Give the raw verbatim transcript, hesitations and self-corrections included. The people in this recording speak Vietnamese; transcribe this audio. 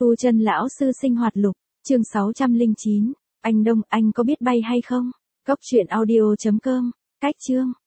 Tu chân lão sư sinh hoạt lục, chương sáu trăm lẻ chín. Anh Đông, anh có biết bay hay không? Cốc truyện audio chấm com. Cách chương.